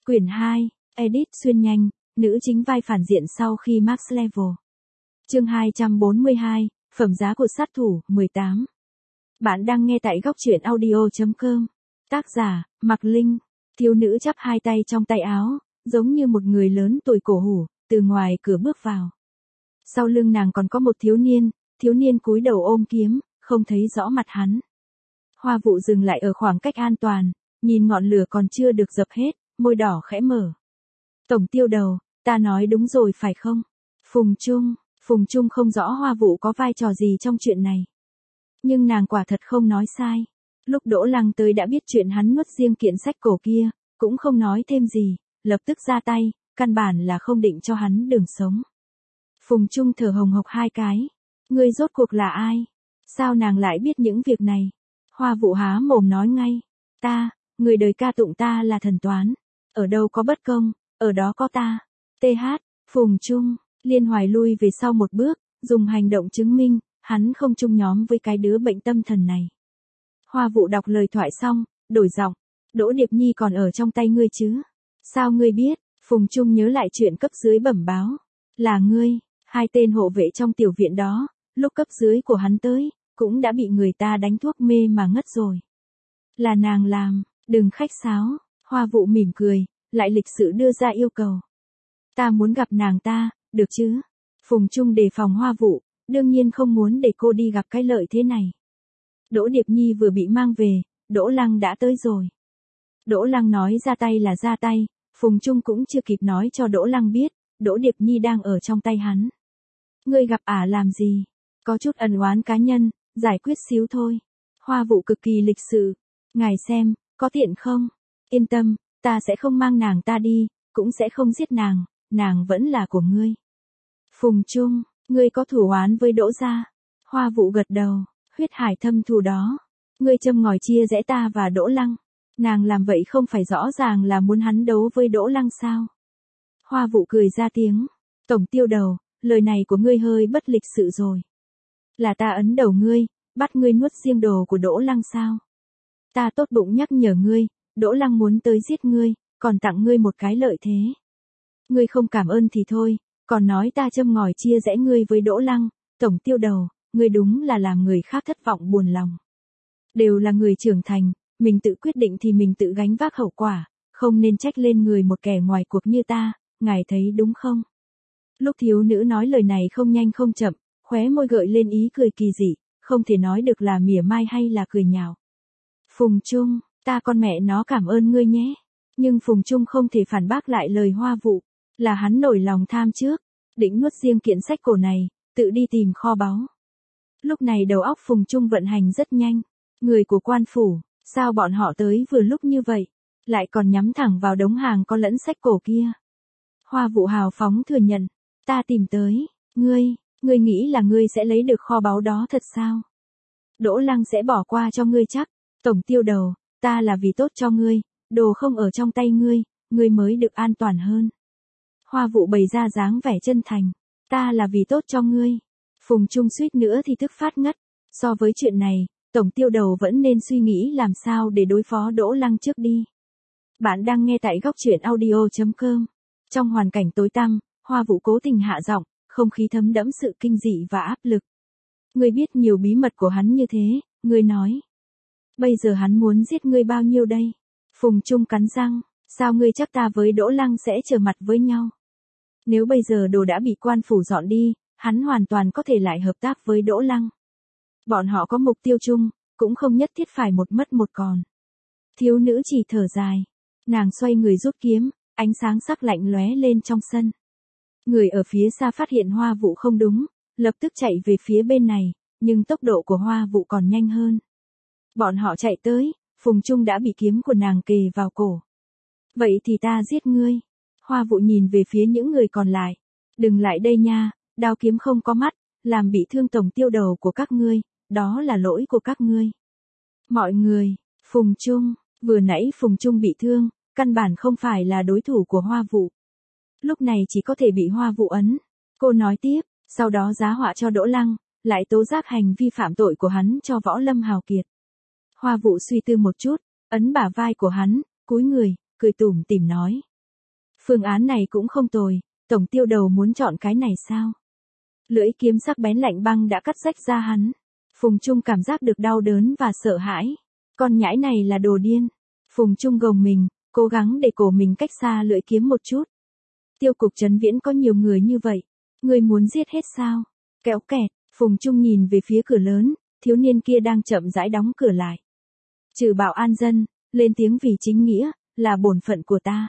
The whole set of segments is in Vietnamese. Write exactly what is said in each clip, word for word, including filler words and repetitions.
Quyển hai, Edit xuyên nhanh, nữ chính vai phản diện sau khi max level. Chương hai trăm bốn mươi hai, phẩm giá của sát thủ, mười tám. Bạn đang nghe tại góc truyện audio chấm com. Tác giả, Mạc Linh. Thiếu nữ chắp hai tay trong tay áo, giống như một người lớn tuổi cổ hủ, từ ngoài cửa bước vào. Sau lưng nàng còn có một thiếu niên, thiếu niên cúi đầu ôm kiếm, không thấy rõ mặt hắn. Hoa Vụ dừng lại ở khoảng cách an toàn, nhìn ngọn lửa còn chưa được dập hết, môi đỏ khẽ mở. Tổng tiêu đầu, ta nói đúng rồi phải không? Phùng Trung, Phùng Trung không rõ Hoa Vụ có vai trò gì trong chuyện này. Nhưng nàng quả thật không nói sai. Lúc Đỗ Lăng tới đã biết chuyện hắn nuốt riêng kiện sách cổ kia, cũng không nói thêm gì, lập tức ra tay, căn bản là không định cho hắn đường sống. Phùng Trung thở hồng hộc hai cái. Ngươi rốt cuộc là ai? Sao nàng lại biết những việc này? Hoa Vụ há mồm nói ngay. Ta, người đời ca tụng ta là thần toán. Ở đâu có bất công, ở đó có ta. tê hát, Phùng Trung, Liên Hoài lui về sau một bước, dùng hành động chứng minh, hắn không chung nhóm với cái đứa bệnh tâm thần này. Hoa Vụ đọc lời thoại xong, đổi giọng. Đỗ Điệp Nhi còn ở trong tay ngươi chứ? Sao ngươi biết? Phùng Trung nhớ lại chuyện cấp dưới bẩm báo. Là ngươi, hai tên hộ vệ trong tiểu viện đó, lúc cấp dưới của hắn tới, cũng đã bị người ta đánh thuốc mê mà ngất rồi. Là nàng làm, đừng khách sáo. Hoa Vụ mỉm cười, lại lịch sự đưa ra yêu cầu. Ta muốn gặp nàng ta, được chứ? Phùng Trung đề phòng Hoa Vụ, đương nhiên không muốn để cô đi gặp cái lợi thế này. Đỗ Điệp Nhi vừa bị mang về, Đỗ Lăng đã tới rồi. Đỗ Lăng nói ra tay là ra tay, Phùng Trung cũng chưa kịp nói cho Đỗ Lăng biết, Đỗ Điệp Nhi đang ở trong tay hắn. Ngươi gặp ả làm gì? Có chút ẩn oán cá nhân, giải quyết xíu thôi. Hoa Vụ cực kỳ lịch sự. Ngài xem, có tiện không? Yên tâm, ta sẽ không mang nàng ta đi, cũng sẽ không giết nàng, nàng vẫn là của ngươi. Phùng Trung, ngươi có thù oán với Đỗ gia? Hoa Vụ gật đầu, huyết hải thâm thù đó. Ngươi châm ngòi chia rẽ ta và Đỗ Lăng. Nàng làm vậy không phải rõ ràng là muốn hắn đấu với Đỗ Lăng sao? Hoa Vụ cười ra tiếng. Tổng tiêu đầu, lời này của ngươi hơi bất lịch sự rồi. Là ta ấn đầu ngươi, bắt ngươi nuốt riêng đồ của Đỗ Lăng sao? Ta tốt bụng nhắc nhở ngươi, Đỗ Lăng muốn tới giết ngươi, còn tặng ngươi một cái lợi thế. Ngươi không cảm ơn thì thôi, còn nói ta châm ngòi chia rẽ ngươi với Đỗ Lăng, tổng tiêu đầu, ngươi đúng là làm người khác thất vọng buồn lòng. Đều là người trưởng thành, mình tự quyết định thì mình tự gánh vác hậu quả, không nên trách lên người một kẻ ngoài cuộc như ta, ngài thấy đúng không? Lúc thiếu nữ nói lời này không nhanh không chậm, khóe môi gợi lên ý cười kỳ dị, không thể nói được là mỉa mai hay là cười nhạo. Phùng Trung, ta con mẹ nó cảm ơn ngươi nhé. Nhưng Phùng Trung không thể phản bác lại lời Hoa Vụ, là hắn nổi lòng tham trước, định nuốt riêng kiện sách cổ này, tự đi tìm kho báu. Lúc này đầu óc Phùng Trung vận hành rất nhanh, người của quan phủ, sao bọn họ tới vừa lúc như vậy, lại còn nhắm thẳng vào đống hàng có lẫn sách cổ kia. Hoa Vụ hào phóng thừa nhận, ta tìm tới, ngươi, ngươi nghĩ là ngươi sẽ lấy được kho báu đó thật sao? Đỗ Lăng sẽ bỏ qua cho ngươi chắc, tổng tiêu đầu, ta là vì tốt cho ngươi, đồ không ở trong tay ngươi, ngươi mới được an toàn hơn. Hoa Vụ bày ra dáng vẻ chân thành, ta là vì tốt cho ngươi. Phùng Trung suýt nữa thì tức phát ngất, so với chuyện này, tổng tiêu đầu vẫn nên suy nghĩ làm sao để đối phó Đỗ Lăng trước đi. Bạn đang nghe tại góc truyện audio chấm com. Trong hoàn cảnh tối tăm, Hoa Vụ cố tình hạ giọng, không khí thấm đẫm sự kinh dị và áp lực. Ngươi biết nhiều bí mật của hắn như thế, ngươi nói. Bây giờ hắn muốn giết ngươi bao nhiêu đây? Phùng Trung cắn răng, sao ngươi chắc ta với Đỗ Lăng sẽ trở mặt với nhau? Nếu bây giờ đồ đã bị quan phủ dọn đi, hắn hoàn toàn có thể lại hợp tác với Đỗ Lăng. Bọn họ có mục tiêu chung, cũng không nhất thiết phải một mất một còn. Thiếu nữ chỉ thở dài, nàng xoay người rút kiếm, ánh sáng sắc lạnh lóe lên trong sân. Người ở phía xa phát hiện Hoa Vụ không đúng, lập tức chạy về phía bên này, nhưng tốc độ của Hoa Vụ còn nhanh hơn. Bọn họ chạy tới, Phùng Trung đã bị kiếm của nàng kề vào cổ. Vậy thì ta giết ngươi. Hoa Vụ nhìn về phía những người còn lại. Đừng lại đây nha, đao kiếm không có mắt, làm bị thương tổng tiêu đầu của các ngươi, đó là lỗi của các ngươi. Mọi người, Phùng Trung, vừa nãy Phùng Trung bị thương, căn bản không phải là đối thủ của Hoa Vụ. Lúc này chỉ có thể bị Hoa Vụ ấn. Cô nói tiếp, sau đó giá họa cho Đỗ Lăng, lại tố giác hành vi phạm tội của hắn cho Võ Lâm Hào Kiệt. Hoa Vụ suy tư một chút, ấn bả vai của hắn, cúi người, cười tủm tỉm nói, Phương án này cũng không tồi, tổng tiêu đầu muốn chọn cái này sao? Lưỡi kiếm sắc bén lạnh băng đã cắt rách da hắn. Phùng Trung cảm giác được đau đớn và sợ hãi. Con nhãi này là đồ điên. Phùng Trung gồng mình, cố gắng để cổ mình cách xa lưỡi kiếm một chút. Tiêu cục Trấn Viễn có nhiều người như vậy. Ngươi muốn giết hết sao? Kéo kẹt, Phùng Trung nhìn về phía cửa lớn, thiếu niên kia đang chậm rãi đóng cửa lại. Trừ bảo an dân, lên tiếng vì chính nghĩa, là bổn phận của ta.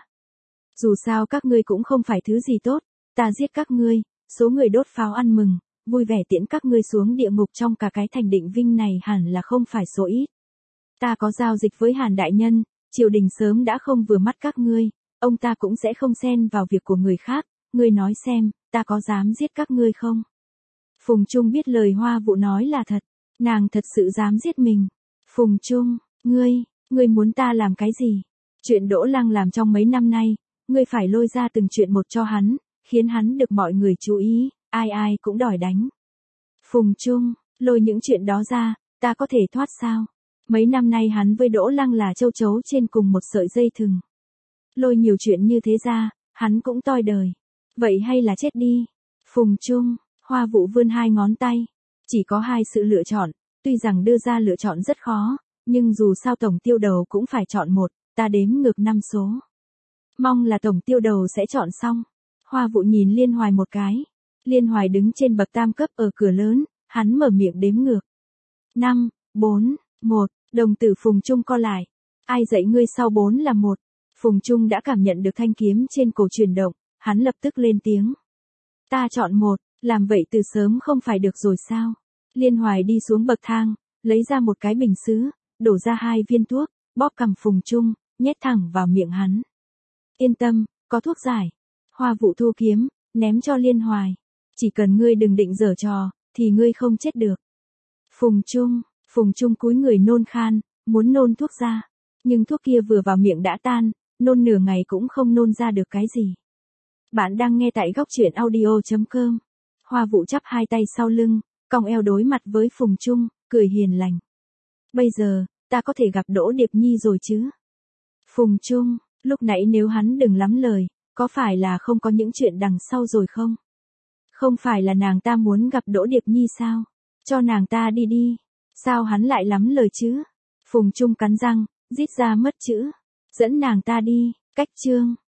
Dù sao các ngươi cũng không phải thứ gì tốt, ta giết các ngươi, số người đốt pháo ăn mừng, vui vẻ tiễn các ngươi xuống địa ngục trong cả cái thành Định Vinh này hẳn là không phải số ít. Ta có giao dịch với Hàn đại nhân, triều đình sớm đã không vừa mắt các ngươi, ông ta cũng sẽ không xen vào việc của người khác, ngươi nói xem, ta có dám giết các ngươi không? Phùng Trung biết lời Hoa Vũ nói là thật, nàng thật sự dám giết mình. Phùng Trung, ngươi, ngươi muốn ta làm cái gì? Chuyện Đỗ Lăng làm trong mấy năm nay, ngươi phải lôi ra từng chuyện một cho hắn, khiến hắn được mọi người chú ý, ai ai cũng đòi đánh. Phùng Trung, lôi những chuyện đó ra, ta có thể thoát sao? Mấy năm nay hắn với Đỗ Lăng là châu chấu trên cùng một sợi dây thừng. Lôi nhiều chuyện như thế ra, hắn cũng toi đời. Vậy hay là chết đi? Phùng Trung, Hoa Vũ vươn hai ngón tay. Chỉ có hai sự lựa chọn, tuy rằng đưa ra lựa chọn rất khó, nhưng dù sao tổng tiêu đầu cũng phải chọn một, ta đếm ngược năm số. Mong là tổng tiêu đầu sẽ chọn xong. Hoa Vũ nhìn Liên Hoài một cái. Liên Hoài đứng trên bậc tam cấp ở cửa lớn, hắn mở miệng đếm ngược. năm, bốn, một, đồng tử Phùng Trung co lại. Ai dạy ngươi sau bốn là một? Phùng Trung đã cảm nhận được thanh kiếm trên cổ chuyển động, hắn lập tức lên tiếng. Ta chọn một, làm vậy từ sớm không phải được rồi sao? Liên Hoài đi xuống bậc thang, lấy ra một cái bình sứ, đổ ra hai viên thuốc, bóp cằm Phùng Trung, nhét thẳng vào miệng hắn. Yên tâm, có thuốc giải. Hoa Vũ thu kiếm, ném cho Liên Hoài. Chỉ cần ngươi đừng định giở trò, thì ngươi không chết được. Phùng Trung, Phùng Trung cúi người nôn khan, muốn nôn thuốc ra. Nhưng thuốc kia vừa vào miệng đã tan, nôn nửa ngày cũng không nôn ra được cái gì. Bạn đang nghe tại góc truyện audio chấm com. Hoa Vũ chắp hai tay sau lưng, cong eo đối mặt với Phùng Trung, cười hiền lành. Bây giờ, ta có thể gặp Đỗ Điệp Nhi rồi chứ? Phùng Trung, lúc nãy nếu hắn đừng lắm lời, có phải là không có những chuyện đằng sau rồi không? Không phải là nàng ta muốn gặp Đỗ Điệp Nhi sao? Cho nàng ta đi đi. Sao hắn lại lắm lời chứ? Phùng Trung cắn răng, rít ra mất chữ. Dẫn nàng ta đi, cách chương.